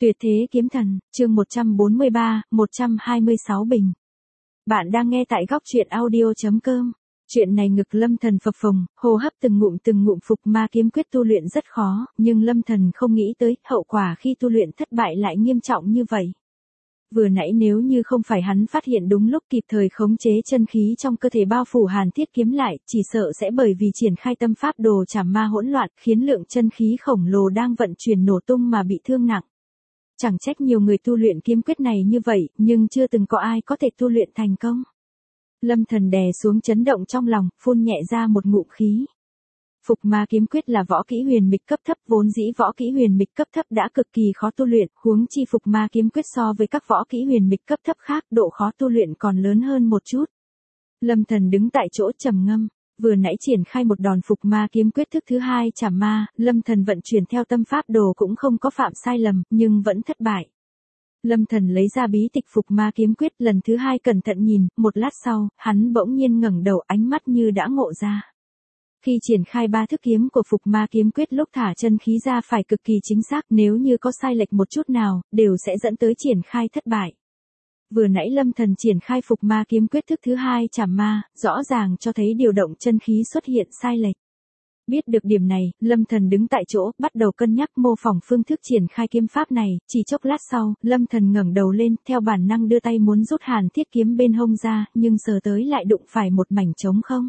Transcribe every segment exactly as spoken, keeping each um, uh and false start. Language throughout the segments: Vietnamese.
Tuyệt thế kiếm thần, chương một trăm bốn mươi ba, một trăm hai mươi sáu bình. Bạn đang nghe tại góc truyện audio.com. Chuyện này ngực Lâm Thần phập phồng, hô hấp từng ngụm từng ngụm phục ma kiếm quyết tu luyện rất khó, nhưng Lâm Thần không nghĩ tới hậu quả khi tu luyện thất bại lại nghiêm trọng như vậy. Vừa nãy nếu như không phải hắn phát hiện đúng lúc kịp thời khống chế chân khí trong cơ thể bao phủ Hàn Thiết kiếm lại, chỉ sợ sẽ bởi vì triển khai tâm pháp đồ trảm ma hỗn loạn, khiến lượng chân khí khổng lồ đang vận chuyển nổ tung mà bị thương nặng. Chẳng trách nhiều người tu luyện kiếm quyết này như vậy, nhưng chưa từng có ai có thể tu luyện thành công. Lâm Thần đè xuống chấn động trong lòng, phun nhẹ ra một ngụm khí. Phục ma kiếm quyết là võ kỹ huyền mịch cấp thấp, vốn dĩ võ kỹ huyền mịch cấp thấp đã cực kỳ khó tu luyện, huống chi phục ma kiếm quyết so với các võ kỹ huyền mịch cấp thấp khác, độ khó tu luyện còn lớn hơn một chút. Lâm Thần đứng tại chỗ trầm ngâm. Vừa nãy triển khai một đòn phục ma kiếm quyết thức thứ hai trảm ma, Lâm Thần vận chuyển theo tâm pháp đồ cũng không có phạm sai lầm, nhưng vẫn thất bại. Lâm Thần lấy ra bí tịch phục ma kiếm quyết lần thứ hai cẩn thận nhìn, một lát sau, hắn bỗng nhiên ngẩng đầu, ánh mắt như đã ngộ ra. Khi triển khai ba thức kiếm của phục ma kiếm quyết, lúc thả chân khí ra phải cực kỳ chính xác, nếu như có sai lệch một chút nào, đều sẽ dẫn tới triển khai thất bại. Vừa nãy Lâm Thần triển khai phục ma kiếm quyết thức thứ hai trảm ma, rõ ràng cho thấy điều động chân khí xuất hiện sai lệch. Biết được điểm này, Lâm Thần đứng tại chỗ, bắt đầu cân nhắc mô phỏng phương thức triển khai kiếm pháp này, chỉ chốc lát sau, Lâm Thần ngẩng đầu lên, theo bản năng đưa tay muốn rút Hàn Thiết kiếm bên hông ra, nhưng sờ tới lại đụng phải một mảnh trống không.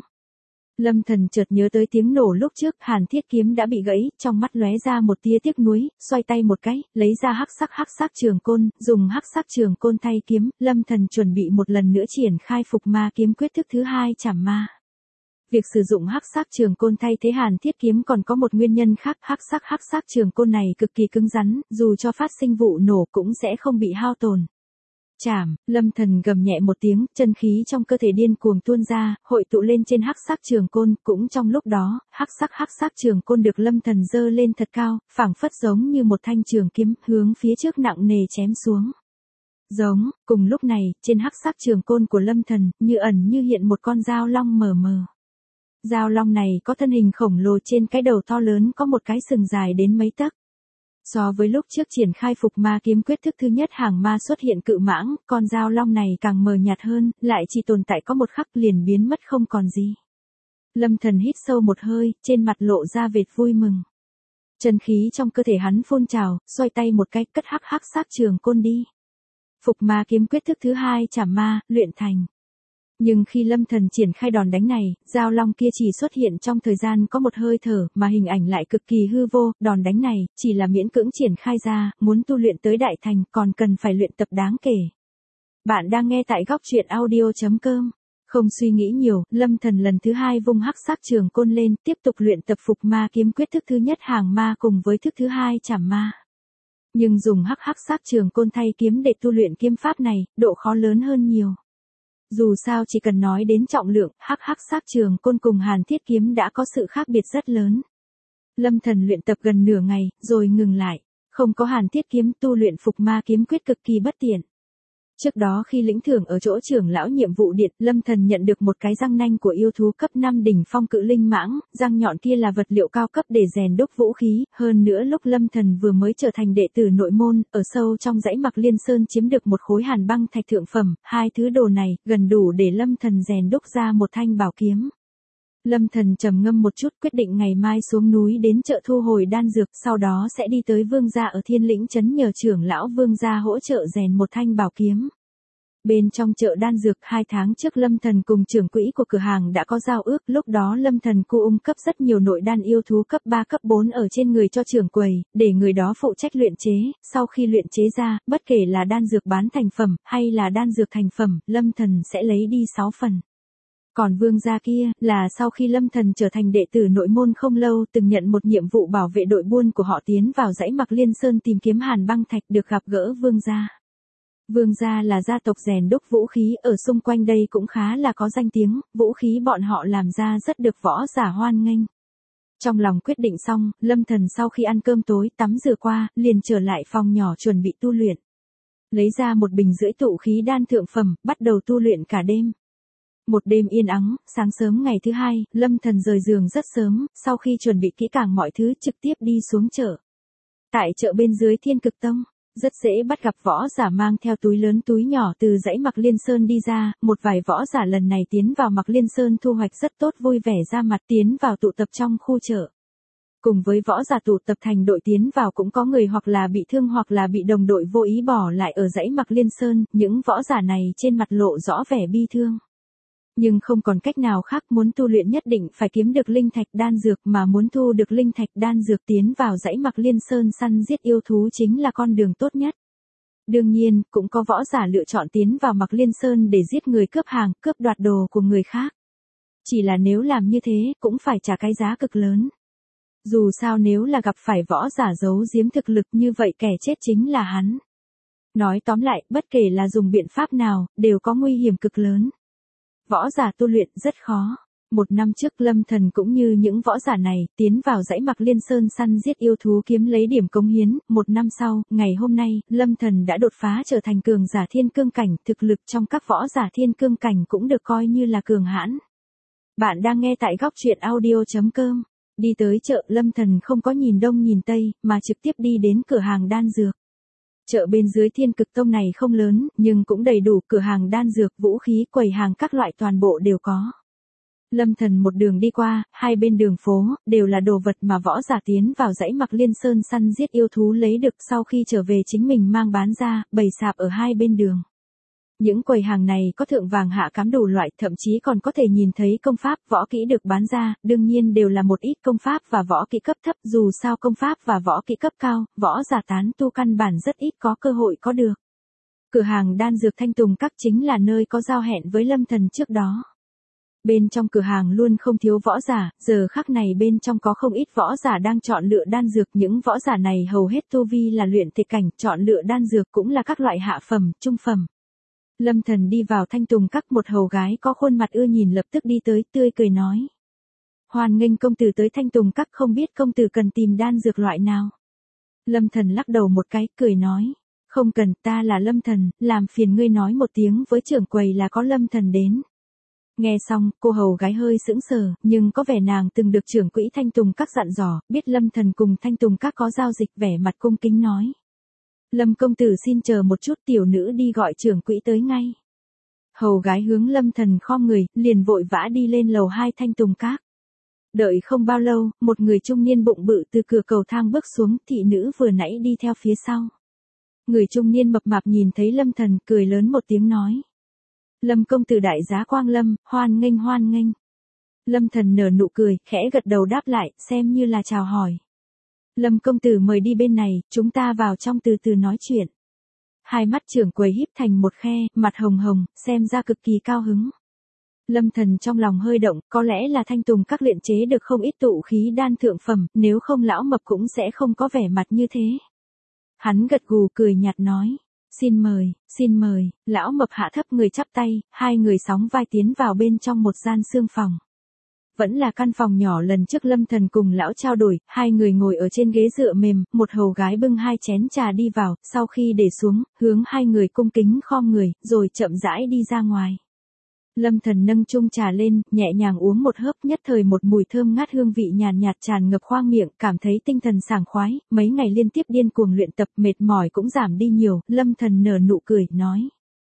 Lâm Thần chợt nhớ tới tiếng nổ lúc trước, Hàn Thiết kiếm đã bị gãy, trong mắt lóe ra một tia tiếc nuối, xoay tay một cái, lấy ra hắc sắc hắc sắc trường côn, dùng hắc sắc trường côn thay kiếm, Lâm Thần chuẩn bị một lần nữa triển khai phục ma kiếm quyết thức thứ hai trảm ma. Việc sử dụng hắc sắc trường côn thay thế Hàn Thiết kiếm còn có một nguyên nhân khác, hắc sắc hắc sắc trường côn này cực kỳ cứng rắn, dù cho phát sinh vụ nổ cũng sẽ không bị hao tổn. Chảm, Lâm Thần gầm nhẹ một tiếng, chân khí trong cơ thể điên cuồng tuôn ra, hội tụ lên trên hắc sắc trường côn, cũng trong lúc đó, hắc sắc hắc sắc trường côn được Lâm Thần giơ lên thật cao, phảng phất giống như một thanh trường kiếm, hướng phía trước nặng nề chém xuống. Giống, cùng lúc này, trên hắc sắc trường côn của Lâm Thần, như ẩn như hiện một con dao long mờ mờ. Dao long này có thân hình khổng lồ, trên cái đầu to lớn có một cái sừng dài đến mấy tấc. So với lúc trước triển khai phục ma kiếm quyết thức thứ nhất hàng ma xuất hiện cự mãng, con dao long này càng mờ nhạt hơn, lại chỉ tồn tại có một khắc liền biến mất không còn gì. Lâm Thần hít sâu một hơi, trên mặt lộ ra vệt vui mừng. Chân khí trong cơ thể hắn phun trào, xoay tay một cái, cất hắc hắc sắc trường côn đi. Phục ma kiếm quyết thức thứ hai trảm ma, luyện thành. Nhưng khi Lâm Thần triển khai đòn đánh này, dao long kia chỉ xuất hiện trong thời gian có một hơi thở, mà hình ảnh lại cực kỳ hư vô, đòn đánh này, chỉ là miễn cưỡng triển khai ra, muốn tu luyện tới đại thành, còn cần phải luyện tập đáng kể. Bạn đang nghe tại góc truyện audio.com. Không suy nghĩ nhiều, Lâm Thần lần thứ hai vung hắc sắc trường côn lên, tiếp tục luyện tập phục ma kiếm quyết thức thứ nhất hàng ma cùng với thức thứ hai trảm ma. Nhưng dùng hắc hắc sắc trường côn thay kiếm để tu luyện kiếm pháp này, độ khó lớn hơn nhiều. Dù sao chỉ cần nói đến trọng lượng, hắc hắc sắc trường côn cùng Hàn Thiết kiếm đã có sự khác biệt rất lớn. Lâm Thần luyện tập gần nửa ngày, rồi ngừng lại. Không có Hàn Thiết kiếm, tu luyện phục ma kiếm quyết cực kỳ bất tiện. Trước đó khi lĩnh thưởng ở chỗ trưởng lão nhiệm vụ điện, Lâm Thần nhận được một cái răng nanh của yêu thú cấp năm đỉnh phong cự linh mãng, răng nhọn kia là vật liệu cao cấp để rèn đúc vũ khí, hơn nữa lúc Lâm Thần vừa mới trở thành đệ tử nội môn, ở sâu trong dãy Mạc Liên Sơn chiếm được một khối hàn băng thạch thượng phẩm, hai thứ đồ này gần đủ để Lâm Thần rèn đúc ra một thanh bảo kiếm. Lâm Thần trầm ngâm một chút, quyết định ngày mai xuống núi đến chợ thu hồi đan dược, sau đó sẽ đi tới Vương gia ở Thiên Lĩnh trấn nhờ trưởng lão Vương gia hỗ trợ rèn một thanh bảo kiếm. Bên trong chợ đan dược, hai tháng trước Lâm Thần cùng trưởng quỹ của cửa hàng đã có giao ước, lúc đó Lâm Thần cu ung cấp rất nhiều nội đan yêu thú cấp ba cấp bốn ở trên người cho trưởng quầy, để người đó phụ trách luyện chế, sau khi luyện chế ra, bất kể là đan dược bán thành phẩm, hay là đan dược thành phẩm, Lâm Thần sẽ lấy đi sáu phần. Còn Vương gia kia, là sau khi Lâm Thần trở thành đệ tử nội môn không lâu, từng nhận một nhiệm vụ bảo vệ đội buôn của họ tiến vào dãy Mạc Liên Sơn tìm kiếm hàn băng thạch, được gặp gỡ Vương gia. Vương gia là gia tộc rèn đúc vũ khí, ở xung quanh đây cũng khá là có danh tiếng, vũ khí bọn họ làm ra rất được võ giả hoan nghênh. Trong lòng quyết định xong, Lâm Thần sau khi ăn cơm tối, tắm rửa qua, liền trở lại phòng nhỏ chuẩn bị tu luyện. Lấy ra một bình rưỡi tụ khí đan thượng phẩm, bắt đầu tu luyện cả đêm. Một đêm yên ắng, sáng sớm ngày thứ hai, Lâm Thần rời giường rất sớm, sau khi chuẩn bị kỹ càng mọi thứ trực tiếp đi xuống chợ. Tại chợ bên dưới Thiên Cực Tông, Rất dễ bắt gặp võ giả mang theo túi lớn túi nhỏ từ dãy Mạc Liên Sơn đi ra, một vài võ giả lần này tiến vào Mạc Liên Sơn thu hoạch rất tốt vui vẻ ra mặt tiến vào tụ tập trong khu chợ. Cùng với võ giả tụ tập thành đội tiến vào cũng có người hoặc là bị thương hoặc là bị đồng đội vô ý bỏ lại ở dãy Mạc Liên Sơn, những võ giả này trên mặt lộ rõ vẻ bi thương. Nhưng không còn cách nào khác, muốn tu luyện nhất định phải kiếm được linh thạch đan dược, mà muốn thu được linh thạch đan dược tiến vào dãy Mạc Liên Sơn săn giết yêu thú chính là con đường tốt nhất. Đương nhiên, cũng có võ giả lựa chọn tiến vào Mạc Liên Sơn để giết người cướp hàng, cướp đoạt đồ của người khác. Chỉ là nếu làm như thế, cũng phải trả cái giá cực lớn. Dù sao nếu là gặp phải võ giả giấu giếm thực lực như vậy kẻ chết chính là hắn. Nói tóm lại, bất kể là dùng biện pháp nào, đều có nguy hiểm cực lớn. Võ giả tu luyện rất khó. Một năm trước Lâm Thần cũng như những võ giả này, tiến vào dãy Mạc Liên Sơn săn giết yêu thú kiếm lấy điểm cống hiến. Một năm sau, ngày hôm nay, Lâm Thần đã đột phá trở thành cường giả thiên cương cảnh, thực lực trong các võ giả thiên cương cảnh cũng được coi như là cường hãn. Bạn đang nghe tại góc truyện audio chấm com. Đi tới chợ, Lâm Thần không có nhìn đông nhìn tây, mà trực tiếp đi đến cửa hàng đan dược. Chợ bên dưới Thiên Cực Tông này không lớn, nhưng cũng đầy đủ, cửa hàng đan dược, vũ khí, quầy hàng các loại toàn bộ đều có. Lâm Thần một đường đi qua, hai bên đường phố, đều là đồ vật mà võ giả tiến vào dãy Mạc Liên Sơn săn giết yêu thú lấy được sau khi trở về chính mình mang bán ra, bày sạp ở hai bên đường. Những quầy hàng này có thượng vàng hạ cám đủ loại, thậm chí còn có thể nhìn thấy công pháp, võ kỹ được bán ra, đương nhiên đều là một ít công pháp và võ kỹ cấp thấp, dù sao công pháp và võ kỹ cấp cao, võ giả tán tu căn bản rất ít có cơ hội có được. Cửa hàng đan dược Thanh Tùng Các chính là nơi có giao hẹn với Lâm Thần trước đó. Bên trong cửa hàng luôn không thiếu võ giả, giờ khắc này bên trong có không ít võ giả đang chọn lựa đan dược, những võ giả này hầu hết tu vi là luyện thể cảnh, chọn lựa đan dược cũng là các loại hạ phẩm, trung phẩm. Lâm Thần đi vào Thanh Tùng Các, một hầu gái có khuôn mặt ưa nhìn lập tức đi tới, tươi cười nói. Hoan nghênh công tử tới Thanh Tùng Các, không biết công tử cần tìm đan dược loại nào. Lâm Thần lắc đầu một cái, cười nói. Không cần, ta là Lâm Thần, làm phiền ngươi nói một tiếng với trưởng quầy là có Lâm Thần đến. Nghe xong, cô hầu gái hơi sững sờ, nhưng có vẻ nàng từng được trưởng quỹ Thanh Tùng Các dặn dò, biết Lâm Thần cùng Thanh Tùng Các có giao dịch, vẻ mặt cung kính nói. Lâm công tử xin chờ một chút, tiểu nữ đi gọi trưởng quỹ tới ngay. Hầu gái hướng Lâm Thần khom người, liền vội vã đi lên lầu hai Thanh Tùng Các. Đợi không bao lâu, một người trung niên bụng bự từ cửa cầu thang bước xuống, thị nữ vừa nãy đi theo phía sau. Người trung niên mập mạp nhìn thấy Lâm Thần, cười lớn một tiếng nói. Lâm công tử đại giá quang lâm, hoan nghênh hoan nghênh. Lâm Thần nở nụ cười, khẽ gật đầu đáp lại, xem như là chào hỏi. Lâm công tử mời đi bên này, chúng ta vào trong từ từ nói chuyện. Hai mắt trưởng quầy híp thành một khe, mặt hồng hồng, xem ra cực kỳ cao hứng. Lâm Thần trong lòng hơi động, có lẽ là Thanh Tùng Các luyện chế được không ít tụ khí đan thượng phẩm, nếu không lão mập cũng sẽ không có vẻ mặt như thế. Hắn gật gù cười nhạt nói, xin mời, xin mời, lão mập hạ thấp người chắp tay, hai người sóng vai tiến vào bên trong một gian xương phòng. Vẫn là căn phòng nhỏ lần trước Lâm Thần cùng lão trao đổi, hai người ngồi ở trên ghế dựa mềm, một hầu gái bưng hai chén trà đi vào, sau khi để xuống, hướng hai người cung kính khom người, rồi chậm rãi đi ra ngoài. Lâm Thần nâng chung trà lên, nhẹ nhàng uống một hớp, nhất thời một mùi thơm ngát hương vị nhàn nhạt tràn ngập khoang miệng, cảm thấy tinh thần sảng khoái, mấy ngày liên tiếp điên cuồng luyện tập mệt mỏi cũng giảm đi nhiều, Lâm Thần nở nụ cười, nói.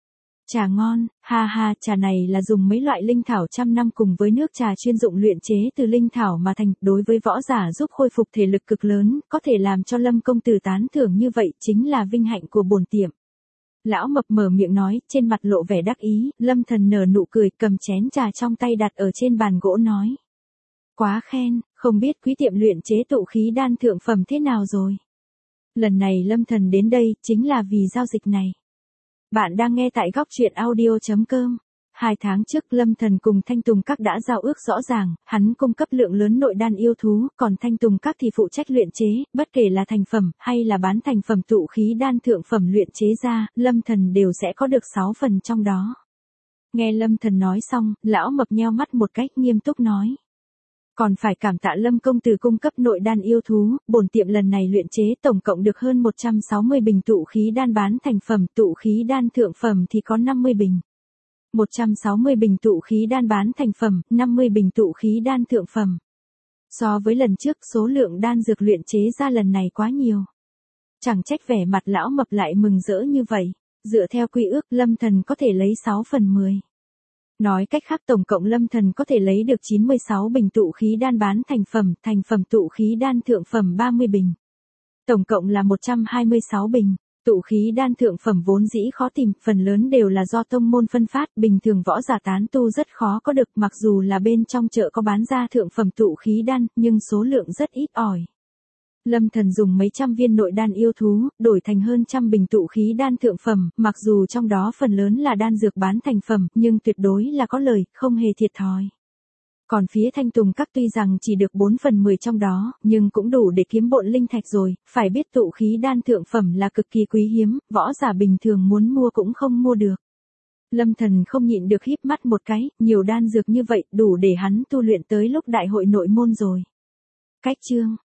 Trà ngon, ha ha, trà này là dùng mấy loại linh thảo trăm năm cùng với nước trà chuyên dụng luyện chế từ linh thảo mà thành, đối với võ giả giúp khôi phục thể lực cực lớn, có thể làm cho Lâm công tử tán thưởng như vậy, chính là vinh hạnh của bổn tiệm. Lão mập mở miệng nói, trên mặt lộ vẻ đắc ý, Lâm Thần nở nụ cười, cầm chén trà trong tay đặt ở trên bàn gỗ nói. Quá khen, không biết quý tiệm luyện chế tụ khí đan thượng phẩm thế nào rồi. Lần này Lâm Thần đến đây, chính là vì giao dịch này. Bạn đang nghe tại góc truyện audio chấm com. Hai tháng trước Lâm Thần cùng Thanh Tùng Các đã giao ước rõ ràng, hắn cung cấp lượng lớn nội đan yêu thú, còn Thanh Tùng Các thì phụ trách luyện chế, bất kể là thành phẩm, hay là bán thành phẩm tụ khí đan thượng phẩm luyện chế ra, Lâm Thần đều sẽ có được sáu phần trong đó. Nghe Lâm Thần nói xong, lão mập nheo mắt một cách nghiêm túc nói. Còn phải cảm tạ Lâm công tử cung cấp nội đan yêu thú, bổn tiệm lần này luyện chế tổng cộng được hơn một trăm sáu mươi bình tụ khí đan bán thành phẩm, tụ khí đan thượng phẩm thì có năm mươi bình. một trăm sáu mươi bình tụ khí đan bán thành phẩm, năm mươi bình tụ khí đan thượng phẩm. So với lần trước, số lượng đan dược luyện chế ra lần này quá nhiều. Chẳng trách vẻ mặt lão mập lại mừng rỡ như vậy. Dựa theo quy ước, Lâm Thần có thể lấy sáu phần mười. Nói cách khác tổng cộng Lâm Thần có thể lấy được chín mươi sáu bình tụ khí đan bán thành phẩm, thành phẩm tụ khí đan thượng phẩm ba mươi bình. Tổng cộng là một trăm hai mươi sáu bình. Tụ khí đan thượng phẩm vốn dĩ khó tìm, phần lớn đều là do tông môn phân phát, bình thường võ giả tán tu rất khó có được, mặc dù là bên trong chợ có bán ra thượng phẩm tụ khí đan, nhưng số lượng rất ít ỏi. Lâm Thần dùng mấy trăm viên nội đan yêu thú, đổi thành hơn trăm bình tụ khí đan thượng phẩm, mặc dù trong đó phần lớn là đan dược bán thành phẩm, nhưng tuyệt đối là có lời, không hề thiệt thòi. Còn phía Thanh Tùng Các tuy rằng chỉ được bốn phần mười trong đó, nhưng cũng đủ để kiếm bộn linh thạch rồi, phải biết tụ khí đan thượng phẩm là cực kỳ quý hiếm, võ giả bình thường muốn mua cũng không mua được. Lâm Thần không nhịn được híp mắt một cái, nhiều đan dược như vậy đủ để hắn tu luyện tới lúc đại hội nội môn rồi. Cách chương